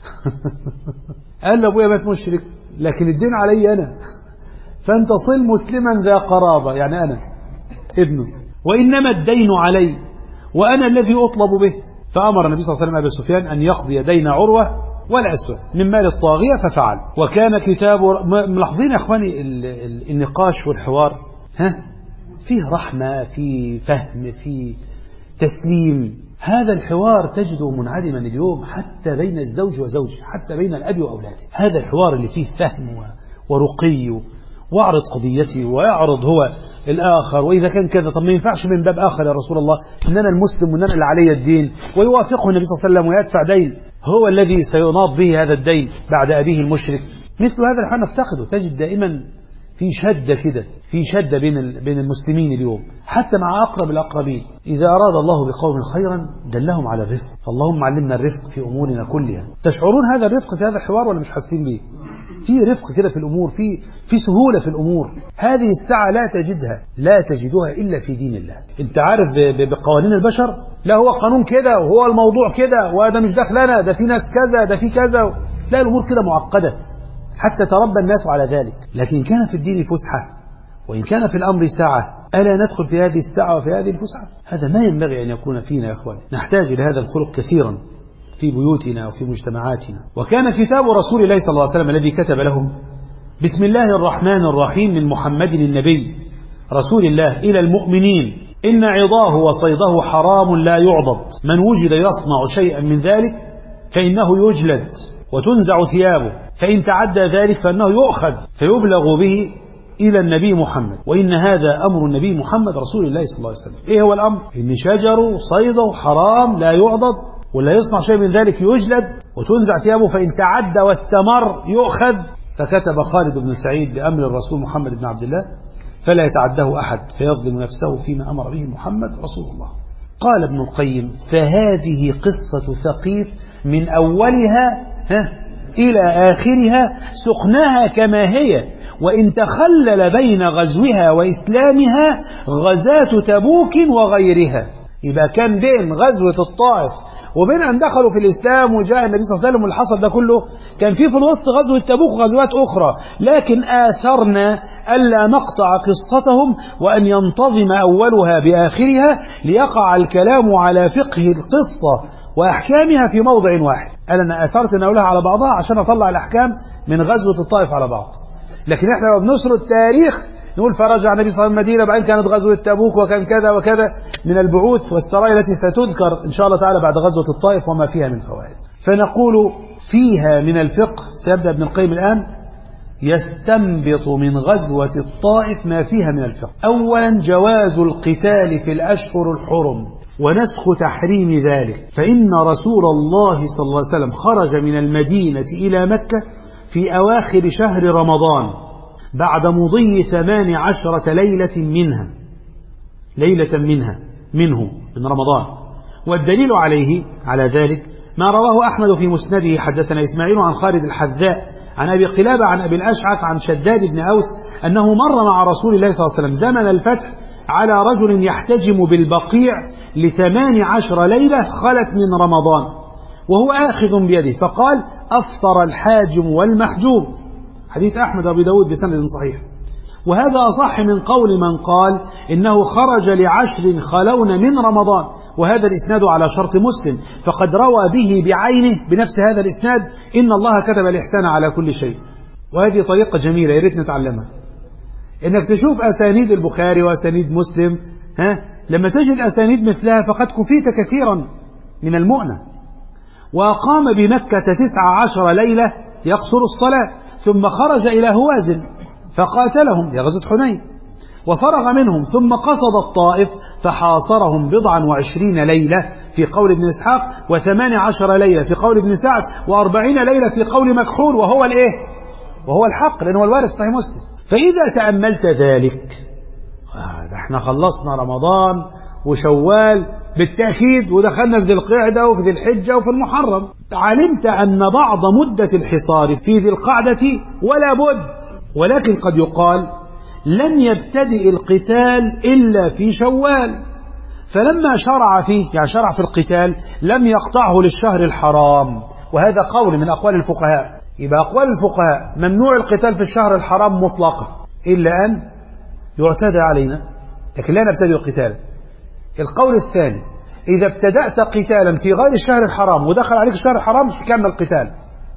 قال له: أبويا مات مشرك لكن الدين علي أنا، فأنت صل مسلما ذا قرابة، يعني أنا ابنه، وإنما الدين علي وأنا الذي أطلب به. فأمر النبي صلى الله عليه وسلم أبي سفيان أن يقضي دين عروة والأسود من مال الطاغية، ففعل. وكان كتاب، ملاحظين يا أخواني النقاش والحوار ها فيه رحمة، فيه فهم، فيه تسليم. هذا الحوار تجده منعدما اليوم حتى بين الزوج وزوجه، حتى بين الأب وأولاده. هذا الحوار اللي فيه فهم ورقي، واعرض قضيتي ويعرض هو الآخر، وإذا كان كذا طب ما ينفعش من باب آخر يا رسول الله، إننا المسلم وإننا اللي علي الدين، ويوافقه النبي صلى الله عليه وسلم ويدفع دين هو الذي سيناض به هذا الدين بعد أبيه المشرك. مثل هذا الحال نفتقده. تجد دائما في شدة كده، في شدة بين بين المسلمين اليوم حتى مع أقرب الأقربين. إذا أراد الله بقوم خيرا دلهم على الرفق، فاللهم علمنا الرفق في أمورنا كلها. تشعرون هذا الرفق في هذا الحوار ولا مش حاسين به؟ في رفق كده في الأمور، في في سهولة في الأمور. هذه الساعة لا تجدها لا تجدها إلا في دين الله. أنت عارف بقوانين البشر، لا هو قانون كده وهو الموضوع كده وهذا مش داخلنا، ده في ناس كذا، ده في كذا، لا الأمور كده معقدة حتى تربى الناس على ذلك. لكن كان في الدين فسحة، وإن كان في الأمر ساعة، ألا ندخل في هذه الساعة وفي هذه الفسحة؟ هذا ما ينبغي أن يكون فينا يا أخواني. نحتاج إلى هذا الخلق كثيرا في بيوتنا وفي مجتمعاتنا. وكان كتاب رسول الله صلى الله عليه وسلم الذي كتب لهم بسم الله الرحمن الرحيم من محمد النبي رسول الله إلى المؤمنين إن عظاه وصيده حرام لا يعضد، من وجد يصنع شيئا من ذلك فإنه يجلد وتنزع ثيابه، فإن تعدى ذلك فإنه يؤخذ فيبلغ به إلى النبي محمد، وإن هذا أمر النبي محمد رسول الله صلى الله عليه وسلم. إيه هو الأمر؟ إن شجره صيده حرام لا يعضد، ولا يصنع شيء من ذلك يجلد وتنزع ثيابه، فإن تعدى واستمر يؤخذ. فكتب خالد بن سعيد بأمر الرسول محمد بن عبد الله فلا يتعده أحد فيظلم نفسه فيما أمر به محمد رسول الله. قال ابن القيم فهذه قصة ثقيف من أولها ها إلى آخرها سخناها كما هي، وإن تخلل بين غزوها وإسلامها غزاة تبوك وغيرها. يبقى كان بين غزوة الطائف وبين أن دخلوا في الإسلام وجاء النبي صلى الله عليه وسلم واللي حصل ده كله، كان في في الوسط غزوة تبوك وغزوات أخرى، لكن آثرنا ألا نقطع قصتهم وأن ينتظم أولها بآخرها ليقع الكلام على فقه القصة وأحكامها في موضع واحد. قال أنا أثرت أن أقولها على بعضها عشان أطلع الأحكام من غزوة الطائف على بعض. لكن إحنا لو بنسرد التاريخ نقول فرجع النبي صلى الله عليه وسلم المدينة، بعدين كانت غزوة تبوك وكان كذا وكذا من البعوث والسرايا التي ستذكر إن شاء الله تعالى بعد غزوة الطائف وما فيها من فوائد. فنقول فيها من الفقه، سيبدأ ابن القيم الآن يستنبط من غزوة الطائف ما فيها من الفقه. أولا جواز القتال في الأشهر الحرم ونسخ تحريم ذلك، فإن رسول الله صلى الله عليه وسلم خرج من المدينة إلى مكة في أواخر شهر رمضان بعد مضي ثمان عشرة ليلة منها ليلة منها منه من رمضان. والدليل عليه على ذلك ما رواه أحمد في مسنده حدثنا إسماعيل عن خالد الحذاء عن أبي قلابة عن أبي الأشعث عن شداد بن أوس أنه مر مع رسول الله صلى الله عليه وسلم زمن الفتح على رجل يحتجم بالبقيع لثمان عشر ليلة خلت من رمضان وهو آخذ بيده، فقال أفطر الحاجم والمحجوم. حديث أحمد وأبي داود بسند صحيح. وهذا أصح من قول من قال إنه خرج لعشر خلون من رمضان، وهذا الإسناد على شرط مسلم، فقد روى به بعينه بنفس هذا الإسناد إن الله كتب الإحسان على كل شيء. وهذه طريقة جميلة يا ريت نتعلمها، إنك تشوف أسانيد البخاري وأسانيد مسلم، ها لما تجد أسانيد مثلها فقد كفيت كثيرا من المؤنة. وأقام بمكة تسع عشر ليلة يقصر الصلاة، ثم خرج إلى هوازن فقاتلهم لغزوة حنين وفرغ منهم، ثم قصد الطائف فحاصرهم بضعا وعشرين ليلة في قول ابن إسحاق، وثمان عشر ليلة في قول ابن سعد، وأربعين ليلة في قول مكحول، وهو الإيه؟ وهو الحق، لأنه الوارث صحيح مسلم. فإذا تأملت ذلك آه احنا خلصنا رمضان وشوال بالتأكيد ودخلنا في ذي القعدة وفي ذي الحجة وفي المحرم، علمت أن بعض مدة الحصار في ذي القعدة ولا بد، ولكن قد يقال لم يبتدئ القتال إلا في شوال، فلما شرع فيه يعني شرع في القتال لم يقطعه للشهر الحرام، وهذا قول من أقوال الفقهاء. يبقى أقوال الفقهاء ممنوع القتال في الشهر الحرام مطلقا إلا أن يعتدى علينا، لكن لا نبتدئ القتال. القول الثاني إذا ابتدأت قتالا في غير الشهر الحرام ودخل عليك الشهر الحرام تكمل القتال،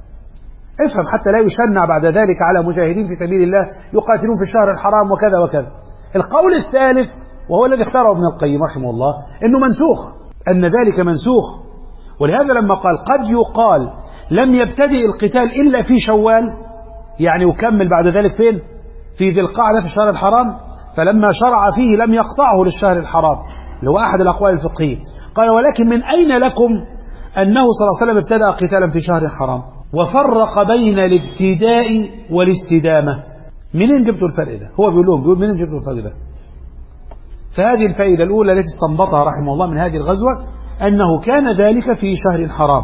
افهم حتى لا يشنع بعد ذلك على مجاهدين في سبيل الله يقاتلون في الشهر الحرام وكذا وكذا. القول الثالث وهو الذي اختاره ابن القيم رحمه الله إنه منسوخ، أن ذلك منسوخ، ولهذا لما قال قد يقال لم يبتدئ القتال إلا في شوال يعني يكمل بعد ذلك فين؟ في ذي القعدة في الشهر الحرام، فلما شرع فيه لم يقطعه للشهر الحرام، اللي هو أحد الأقوال الفقهية. قال ولكن من أين لكم أنه صلى الله عليه وسلم ابتدأ قتالا في شهر حرام؟ وفرق بين الابتداء والاستدامة. منين جبتوا الفرق ده؟ هو بيقول لهم، بيقول منين جبتوا الفرق ده؟ فهذه الفائدة الأولى التي استنبطها رحمه الله من هذه الغزوة أنه كان ذلك في شهر حرام.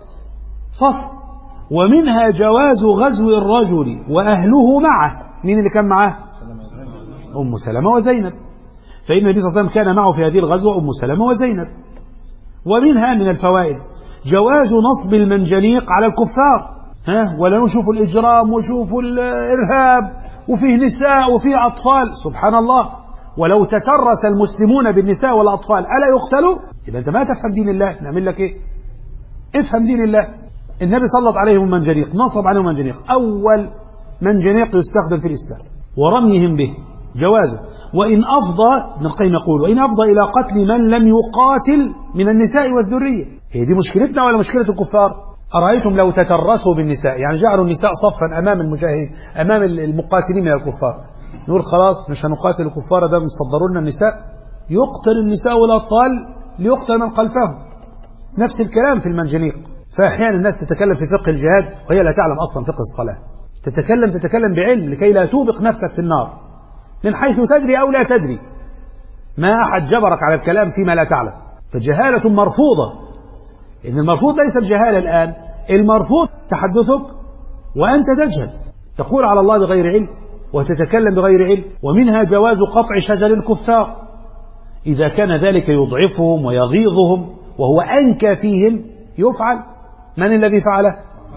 فصل. ومنها جواز غزو الرجل وأهله معه. مين اللي كان معه؟ أم سلمة وزينب. فإن النبي صلى الله عليه وسلم كان معه في هذه الغزوة أم سلمة وزينب. ومنها من الفوائد جواز نصب المنجنيق على الكفار. ها ولا نشوفوا الإجرام وشوفوا الإرهاب وفيه نساء وفيه أطفال، سبحان الله، ولو تترس المسلمون بالنساء والأطفال ألا يقتلوا؟ إذا أنت ما تفهم دين الله، نعمل لك إيه؟ افهم دين الله. النبي سلط عليهم المنجنيق، نصب عليهم المنجنيق، أول منجنيق يستخدم في الإسلام، ورميهم به جوازه. وإن أفضى، ابن القيم يقول وإن أفضى إلى قتل من لم يقاتل من النساء والذرية. هي دي مشكلتنا ولا مشكلة الكفار؟ أرأيتم لو تترسوا بالنساء، يعني جعلوا النساء صفا أمام المجاهدين، أمام المقاتلين من الكفار، نقول خلاص مش هنقاتل الكفار، ده مصدروا لنا النساء، يقتل النساء والأطفال ليقتل من خلفهم. نفس الكلام في المنجنيق. فأحيانا الناس تتكلم في فقه الجهاد وهي لا تعلم أصلا فقه الصلاة، تتكلم تتكلم بعلم لكي لا توبق نفسك في النار من حيث تدري أو لا تدري. ما أحد جبرك على الكلام فيما لا تعلم، فجهالة مرفوضة. إن المرفوض ليس الجهالة الآن، المرفوض تحدثك وأنت تجهل، تقول على الله بغير علم وتتكلم بغير علم. ومنها جواز قطع شجر الكفار إذا كان ذلك يضعفهم ويغيظهم وهو أنكى فيهم يفعل. من الذي فعله؟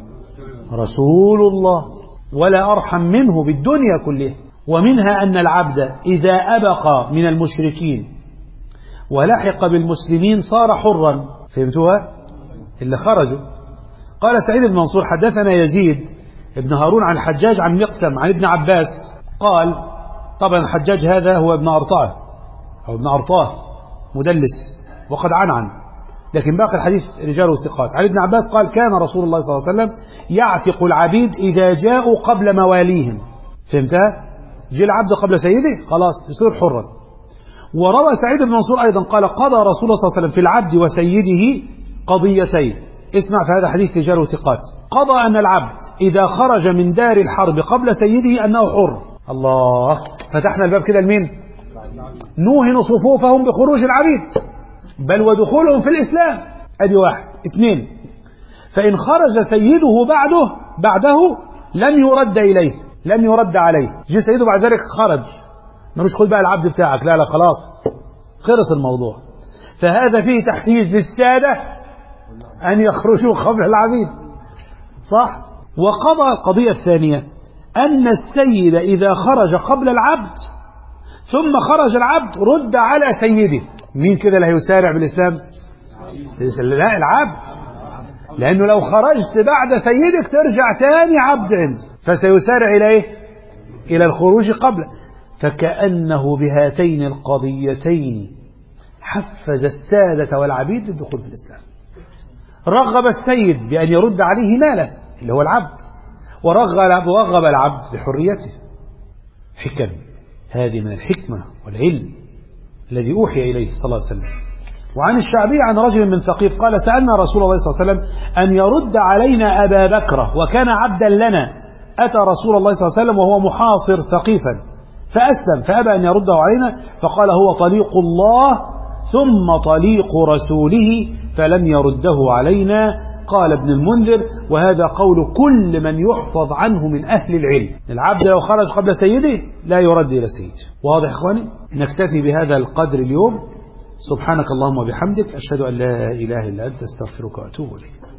رسول الله، ولا أرحم منه بالدنيا كلها. ومنها أن العبد إذا أبق من المشركين ولحق بالمسلمين صار حرا. فهمتوها؟ اللي خرجوا. قال سعيد بن منصور حدثنا يزيد ابن هارون عن الحجاج عن مقسم عن ابن عباس قال، طبعا الحجاج هذا هو ابن أرطاه أو ابن أرطاه مدلس وقد عنعن، لكن باقي الحديث رجاله ثقات. عن ابن عباس قال كان رسول الله صلى الله عليه وسلم يعتق العبيد إذا جاءوا قبل مواليهم. فهمتها؟ جاء العبد قبل سيده خلاص يصير حرا. وروى سعيد بن منصور أيضا قال قضى رسول الله صلى الله عليه وسلم في العبد وسيده قضيتين. اسمع، في هذا حديث رجاله ثقات. قضى أن العبد إذا خرج من دار الحرب قبل سيده أنه حر. الله، فتحنا الباب كده لمين؟ نوهن صفوفهم بخروج العبيد بل ودخولهم في الإسلام. أدي واحد. اثنين، فإن خرج سيده بعده بعده لم يرد إليه، لم يرد عليه. جه سيده بعد ذلك خرج، ملوش خد بقى العبد بتاعك، لا لا خلاص خلص الموضوع. فهذا فيه تحفيز للسادة أن يخرجوا قبل العبيد، صح؟ وقضى القضية الثانية أن السيد إذا خرج قبل العبد ثم خرج العبد رد على سيده. مين كده اللي هيسارع بالإسلام؟ لا، العبد، لأنه لو خرجت بعد سيدك ترجع تاني عبد عنده، فسيسارع إلى إيه؟ إلى الخروج قبله. فكأنه بهاتين القضيتين حفز السادة والعبيد للدخول في الإسلام. رغب السيد بأن يرد عليه ماله اللي هو العبد، ورغب ورغب العبد بحريته. حكم هذه من الحكمة والعلم الذي أوحي إليه صلى الله عليه وسلم. وعن الشعبي عن رجل من ثقيف قال سألنا رسول الله صلى الله عليه وسلم أن يرد علينا أبا بكر وكان عبدا لنا. أتى رسول الله صلى الله عليه وسلم وهو محاصر ثقيفا فأسلم فأبى أن يرده علينا، فقال هو طليق الله ثم طليق رسوله فلم يرده علينا. قال ابن المنذر وهذا قول كل من يحفظ عنه من أهل العلم. العبد لو خرج قبل سيده لا يرد إلى سيده. واضح إخواني؟ نكتفي بهذا القدر اليوم. سبحانك اللهم وبحمدك أشهد أن لا إله إلا أنت استغفرك وأتوب إليك.